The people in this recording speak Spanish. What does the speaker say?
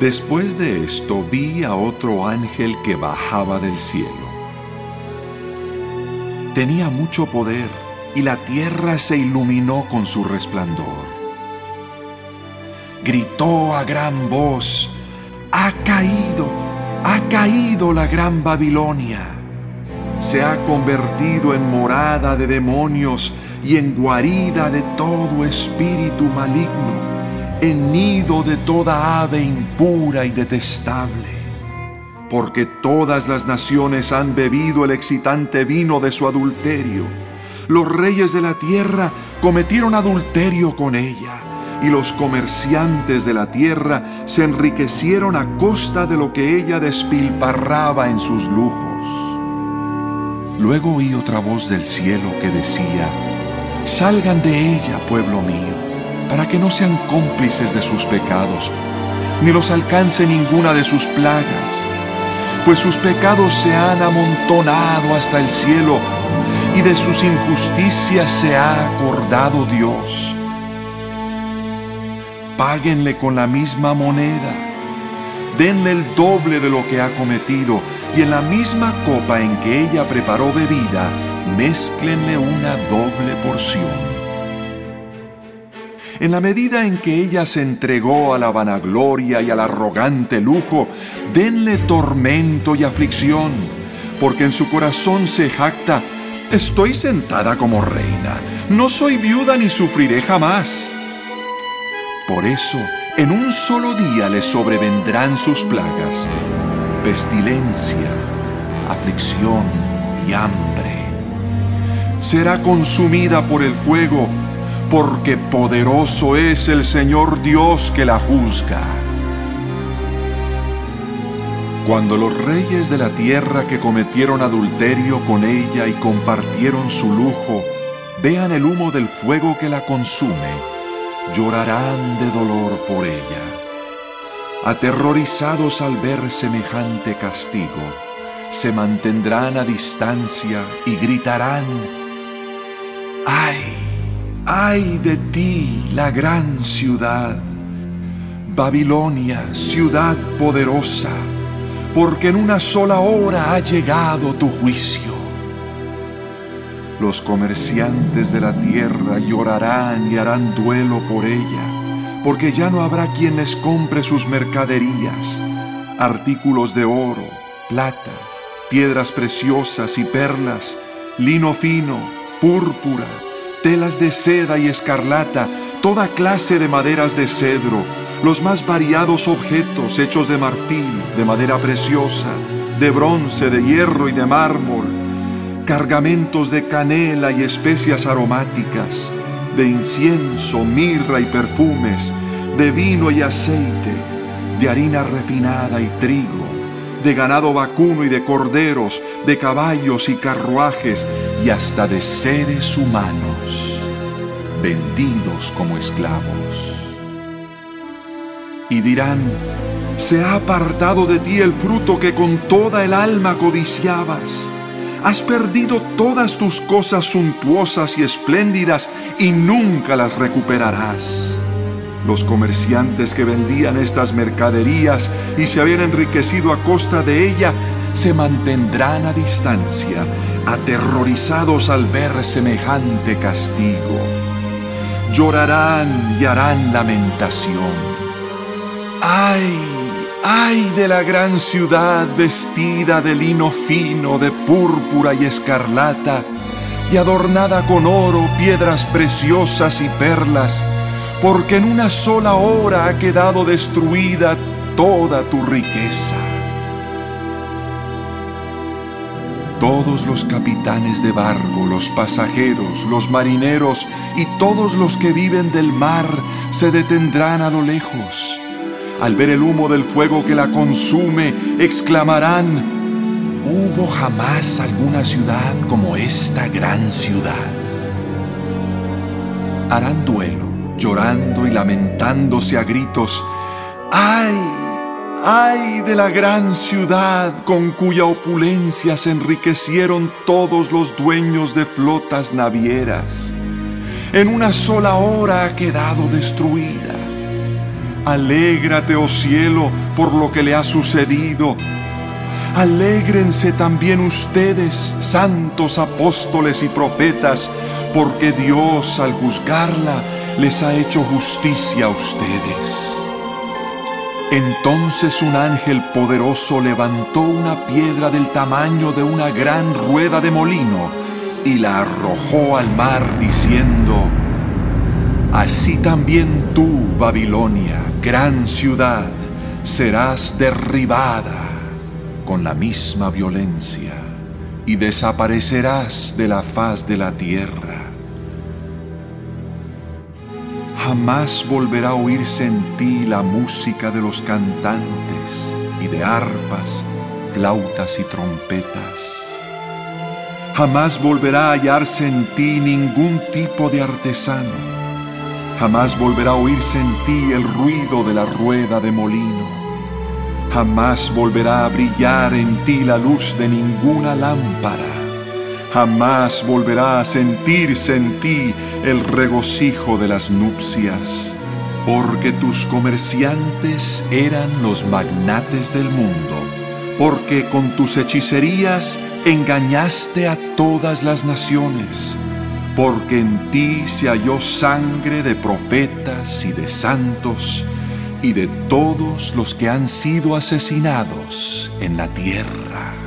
Después de esto vi a otro ángel que bajaba del cielo. Tenía mucho poder y la tierra se iluminó con su resplandor. Gritó a gran voz: ¡Ha caído la gran Babilonia! Se ha convertido en morada de demonios y en guarida de todo espíritu maligno, en nido de toda ave impura y detestable. Porque todas las naciones han bebido el excitante vino de su adulterio. Los reyes de la tierra cometieron adulterio con ella, y los comerciantes de la tierra se enriquecieron a costa de lo que ella despilfarraba en sus lujos. Luego oí otra voz del cielo que decía: salgan de ella, pueblo mío, para que no sean cómplices de sus pecados, ni los alcance ninguna de sus plagas, pues sus pecados se han amontonado hasta el cielo, y de sus injusticias se ha acordado Dios. Páguenle con la misma moneda, denle el doble de lo que ha cometido, y en la misma copa en que ella preparó bebida, mézclenle una doble porción. En la medida en que ella se entregó a la vanagloria y al arrogante lujo, denle tormento y aflicción, porque en su corazón se jacta: estoy sentada como reina, no soy viuda ni sufriré jamás. Por eso, en un solo día le sobrevendrán sus plagas: pestilencia, aflicción y hambre. Será consumida por el fuego, porque poderoso es el Señor Dios que la juzga. Cuando los reyes de la tierra que cometieron adulterio con ella y compartieron su lujo, vean el humo del fuego que la consume, llorarán de dolor por ella. Aterrorizados al ver semejante castigo, se mantendrán a distancia y gritarán: ¡ay! ¡Ay de ti, la gran ciudad! Babilonia, ciudad poderosa, porque en una sola hora ha llegado tu juicio. Los comerciantes de la tierra llorarán y harán duelo por ella, porque ya no habrá quien les compre sus mercaderías, artículos de oro, plata, piedras preciosas y perlas, lino fino, púrpura, telas de seda y escarlata, toda clase de maderas de cedro, los más variados objetos hechos de marfil, de madera preciosa, de bronce, de hierro y de mármol, cargamentos de canela y especias aromáticas, de incienso, mirra y perfumes, de vino y aceite, de harina refinada y trigo, de ganado vacuno y de corderos, de caballos y carruajes, y hasta de seres humanos, vendidos como esclavos. Y dirán: se ha apartado de ti el fruto que con toda el alma codiciabas. Has perdido todas tus cosas suntuosas y espléndidas y nunca las recuperarás. Los comerciantes que vendían estas mercaderías y se habían enriquecido a costa de ella se mantendrán a distancia, aterrorizados al ver semejante castigo. Llorarán y harán lamentación. ¡Ay! ¡Ay de la gran ciudad vestida de lino fino, de púrpura y escarlata, y adornada con oro, piedras preciosas y perlas, porque en una sola hora ha quedado destruida toda tu riqueza! Todos los capitanes de barco, los pasajeros, los marineros y todos los que viven del mar se detendrán a lo lejos. Al ver el humo del fuego que la consume, exclamarán: ¿hubo jamás alguna ciudad como esta gran ciudad? Harán duelo, llorando y lamentándose a gritos: ¡ay! ¡Ay de la gran ciudad con cuya opulencia se enriquecieron todos los dueños de flotas navieras! En una sola hora ha quedado destruida. Alégrate, oh cielo, por lo que le ha sucedido. Alégrense también ustedes, santos apóstoles y profetas, porque Dios, al juzgarla, les ha hecho justicia a ustedes. Entonces un ángel poderoso levantó una piedra del tamaño de una gran rueda de molino y la arrojó al mar, diciendo: Así también tú, Babilonia, gran ciudad, serás derribada con la misma violencia y desaparecerás de la faz de la tierra. Jamás volverá a oírse en ti la música de los cantantes y de arpas, flautas y trompetas. Jamás volverá a hallarse en ti ningún tipo de artesano. Jamás volverá a oírse en ti el ruido de la rueda de molino. Jamás volverá a brillar en ti la luz de ninguna lámpara. Jamás volverá a sentirse en ti el regocijo de las nupcias, porque tus comerciantes eran los magnates del mundo, porque con tus hechicerías engañaste a todas las naciones, porque en ti se halló sangre de profetas y de santos y de todos los que han sido asesinados en la tierra.